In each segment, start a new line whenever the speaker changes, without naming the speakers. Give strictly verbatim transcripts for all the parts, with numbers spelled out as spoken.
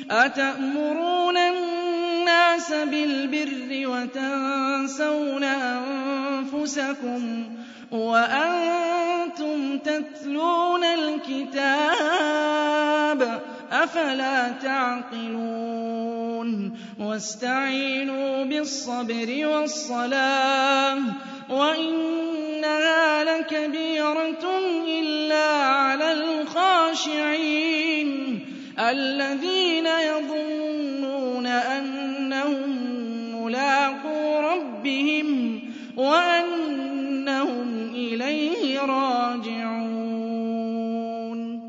أَتَأْمُرُونَ النَّاسَ بِالْبِرِّ وَتَنسَوْنَ أَنفُسَكُمْ وَأَنتُمْ تَتْلُونَ الْكِتَابَ ۚ أَفَلَا تَعْقِلُونَ وَاسْتَعِينُوا بِالصَّبْرِ وَالصَّلَاةِ ۚ وَإِنَّهَا لَكَبِيرَةٌ إِلَّا عَلَى الْخَاشِعِينَ الَّذِينَ يَظُنُّونَ أَنَّهُم مُّلَاقُو رَبِّهِمْ وَأَنَّهُمْ إِلَيْهِ رَاجِعُونَ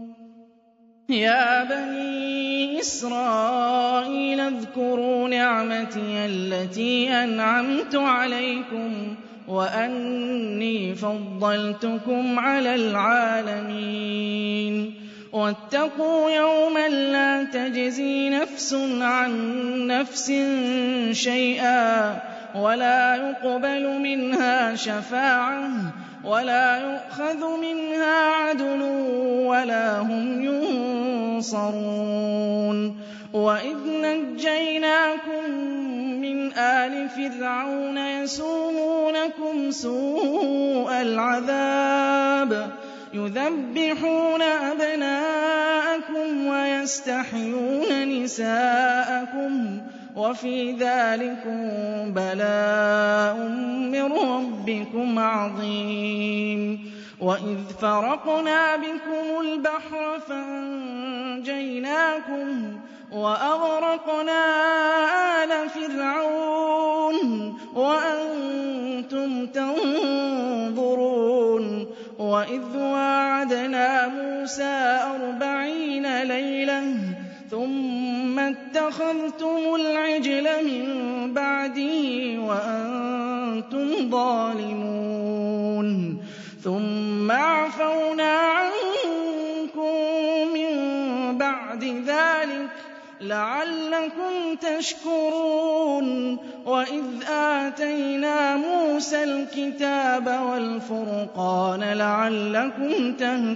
يَا بَنِي إِسْرَائِيلَ اذْكُرُوا نِعْمَتِيَ الَّتِي أَنْعَمْتُ عَلَيْكُمْ وَأَنِّي فَضَّلْتُكُمْ عَلَى الْعَالَمِينَ وَاتَّقُوا يَوْمًا لَّا تَجْزِي نَفْسٌ عَن نَّفْسٍ شَيْئًا وَلَا يُقْبَلُ مِنْهَا شَفَاعَةٌ وَلَا يُؤْخَذُ مِنْهَا عَدْلٌ وَلَا هُمْ يُنصَرُونَ وَإِذْ نَجَّيْنَاكُم مِّنْ آلِ فِرْعَوْنَ يَسُومُونَكُمْ سُوءَ الْعَذَابِ يُذَبِّحُونَ أَبْنَاءَكُمْ وَيَسْتَحْيُونَ نِسَاءَكُمْ ۚ وَفِي ذَٰلِكُم بَلَاءٌ مِّن رَّبِّكُمْ عَظِيمٌ وَإِذْ فَرَقْنَا بِكُمُ الْبَحْرَ فَأَنجَيْنَاكُمْ وَأَغْرَقْنَا آلَ فِرْعَوْنَ وَأَنتُمْ تَنظُرُونَ وَإِذْ وَاعَدْنَا مُوسَىٰ أَرْبَعِينَ لَيْلَةً ثُمَّ اتَّخَذْتُمُ الْعِجْلَ مِن بَعْدِهِ وَأَنتُمْ ظَالِمُونَ ثُمَّ عَفَوْنَا عَنكُم مِّن بَعْدِ ذَٰلِكَ لَعَلَّكُمْ تَشْكُرُونَ وَإِذْ آتَيْنَا مُوسَى الْكِتَابَ وَالْفُرْقَانَ لَعَلَّكُمْ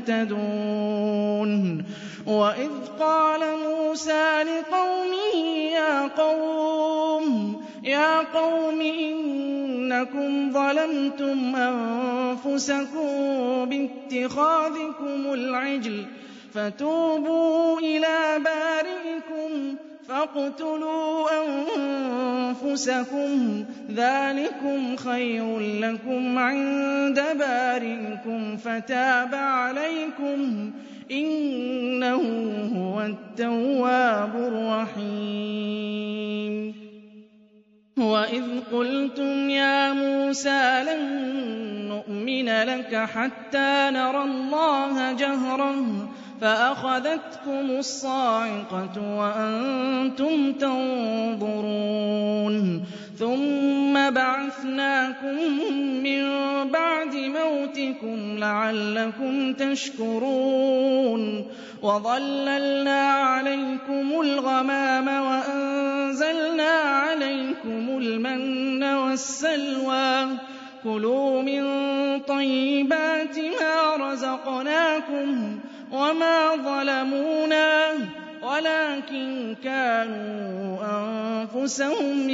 تَهْتَدُونَ وَإِذْ قَالَ مُوسَىٰ لِقَوْمِهِ يَا قَوْمِ يَا قَوْمِ إِنَّكُمْ ظَلَمْتُمْ أَنفُسَكُم بِاتِّخَاذِكُمُ الْعِجْلَ فَتُوبُوا إِلَىٰ بَارِئِكُمْ فَاقْتُلُوا أَنفُسَكُمْ ذَٰلِكُمْ خَيْرٌ لَّكُمْ عِندَ بَارِئِكُمْ فَتَابَ عَلَيْكُمْ ۚ إِنَّهُ هُوَ التَّوَّابُ الرَّحِيمُ وَإِذْ قُلْتُمْ يَا مُوسَىٰ لَن نُّؤْمِنَ لَكَ حَتَّىٰ نَرَى اللَّهَ جَهْرَةً فَأَخَذَتْكُمُ الصَّاعِقَةُ وَأَنتُمْ تَنظُرُونَ ثُمَّ بَعَثْنَاكُم مِّن بَعْدِ مَوْتِكُمْ لَعَلَّكُمْ تَشْكُرُونَ وَظَلَّلْنَا عَلَيْكُمُ الْغَمَامَ وَأَنزَلْنَا عَلَيْكُمُ الْمَنَّ وَالسَّلْوَىٰ ۖ كُلُوا مِن طَيِّبَاتِ مَا رَزَقْنَاكُمْ ۖ وَمَا ظَلَمُونَا وَلَٰكِن كَانُوا أَنفُسَهُمْ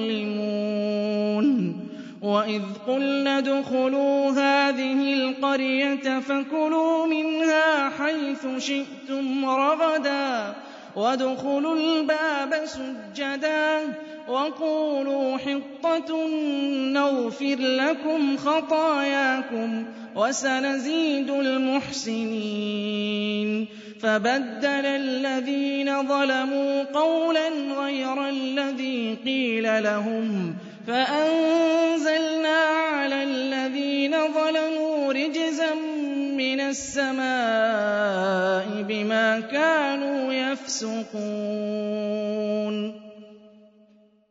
يَظْلِمُونَ وَإِذْ قُلْنَا ادْخُلُوا هَٰذِهِ الْقَرْيَةَ فَكُلُوا مِنْهَا حَيْثُ شِئْتُمْ رَغَدًا وَادْخُلُوا الْبَابَ سُجَّدًا وَقُولُوا حِطَّةٌ نَّغْفِرْ لَكُمْ خَطَايَاكُمْ وَسَنَزِيدُ الْمُحْسِنِينَ فَبَدَّلَ الَّذِينَ ظَلَمُوا قَوْلًا غَيْرَ الَّذِي قِيلَ لَهُمْ فَأَنزَلْنَا عَلَى الَّذِينَ ظَلَمُوا رِجْزًا مِّنَ السَّمَاءِ بِمَا كَانُوا يَفْسُقُونَ